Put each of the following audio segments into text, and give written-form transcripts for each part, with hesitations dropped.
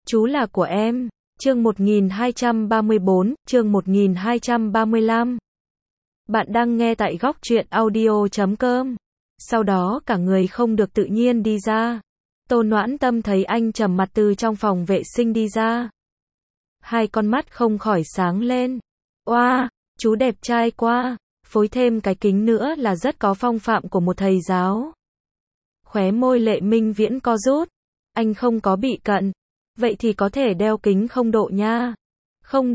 Chú là của em. Chương 1234, chương 1235. Bạn đang nghe tại góc truyện audio.com. Sau đó cả người không được tự nhiên đi ra. Tô Noãn Tâm thấy anh trầm mặt từ trong phòng vệ sinh đi ra. Hai con mắt không khỏi sáng lên. Oa, chú đẹp trai quá, phối thêm cái kính nữa là rất có phong phạm của một thầy giáo. Khóe môi Lệ Minh Viễn co rút. Anh không có bị cận. Vậy thì có thể đeo kính không độ nha. Không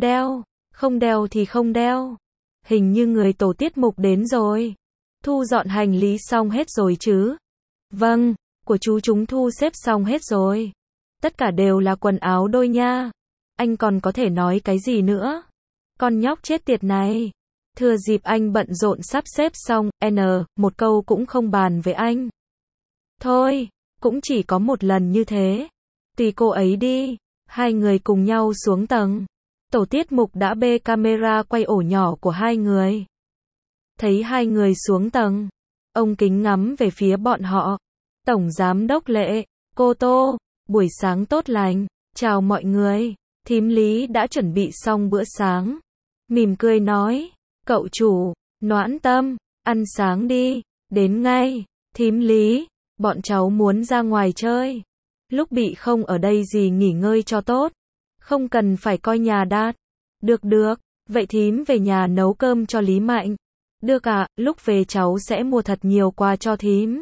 đeo thì không đeo. Hình như người tổ tiết mục đến rồi. Thu dọn hành lý xong hết rồi chứ? Vâng, của chú chúng thu xếp xong hết rồi. Tất cả đều là quần áo đôi nha. Anh còn có thể nói cái gì nữa? Con nhóc chết tiệt này. Thừa dịp anh bận rộn sắp xếp xong, một câu cũng không bàn với anh. Thôi, cũng chỉ có một lần như thế. Tùy cô ấy đi. Hai người cùng nhau xuống tầng. Tổ tiết mục đã bê camera quay ổ nhỏ của hai người. Thấy hai người xuống tầng, ông Kính ngắm về phía bọn họ. Tổng giám đốc Lệ, cô Tô, buổi sáng tốt lành, chào mọi người. Thím Lý đã chuẩn bị xong bữa sáng. Mỉm cười nói, cậu chủ, Noãn Tâm, ăn sáng đi, đến ngay. Thím Lý, bọn cháu muốn ra ngoài chơi. Lúc bị không ở đây gì nghỉ ngơi cho tốt. Không cần phải coi nhà đạt. Được, vậy thím về nhà nấu cơm cho Lý Mạnh. Được ạ, lúc về cháu sẽ mua thật nhiều quà cho thím.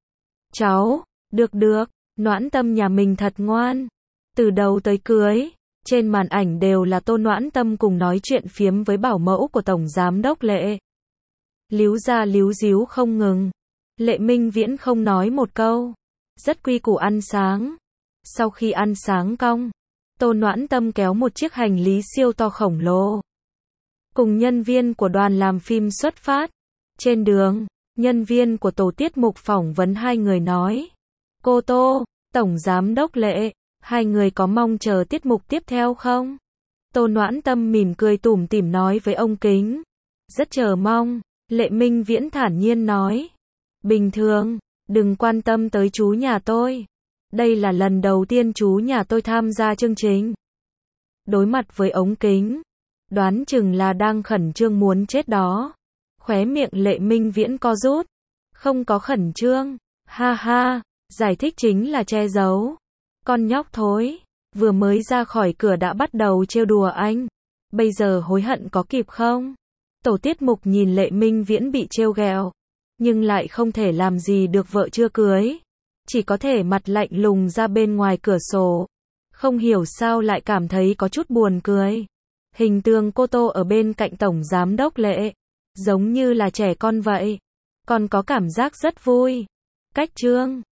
Cháu, được, Noãn Tâm nhà mình thật ngoan. Từ đầu tới cưới, trên màn ảnh đều là Tô Noãn Tâm cùng nói chuyện phiếm với bảo mẫu của Tổng Giám đốc Lệ. Líu ra líu díu không ngừng. Lệ Minh Viễn không nói một câu. Rất quy củ ăn sáng. Sau khi ăn sáng cong, Tô Noãn Tâm kéo một chiếc hành lý siêu to khổng lồ. Cùng nhân viên của đoàn làm phim xuất phát. Trên đường, nhân viên của tổ tiết mục phỏng vấn hai người nói. Cô Tô, Tổng Giám đốc Lệ, hai người có mong chờ tiết mục tiếp theo không? Tô Noãn Tâm mỉm cười tủm tỉm nói với ông Kính. Rất chờ mong. Lệ Minh Viễn thản nhiên nói. Bình thường, đừng quan tâm tới chú nhà tôi. Đây là lần đầu tiên chú nhà tôi tham gia chương trình. Đối mặt với ống kính, đoán chừng là đang khẩn trương muốn chết đó. Khóe miệng Lệ Minh Viễn co rút. Không có khẩn trương. Ha ha, giải thích chính là che giấu. Con nhóc thối, vừa mới ra khỏi cửa đã bắt đầu trêu đùa anh. Bây giờ hối hận có kịp không? Tổ tiết mục nhìn Lệ Minh Viễn bị trêu ghẹo, nhưng lại không thể làm gì được vợ chưa cưới. Chỉ có thể mặt lạnh lùng ra bên ngoài cửa sổ. Không hiểu sao lại cảm thấy có chút buồn cười. Hình tượng cô Tô ở bên cạnh Tổng Giám đốc Lệ, giống như là trẻ con vậy. Còn có cảm giác rất vui. Cách trương,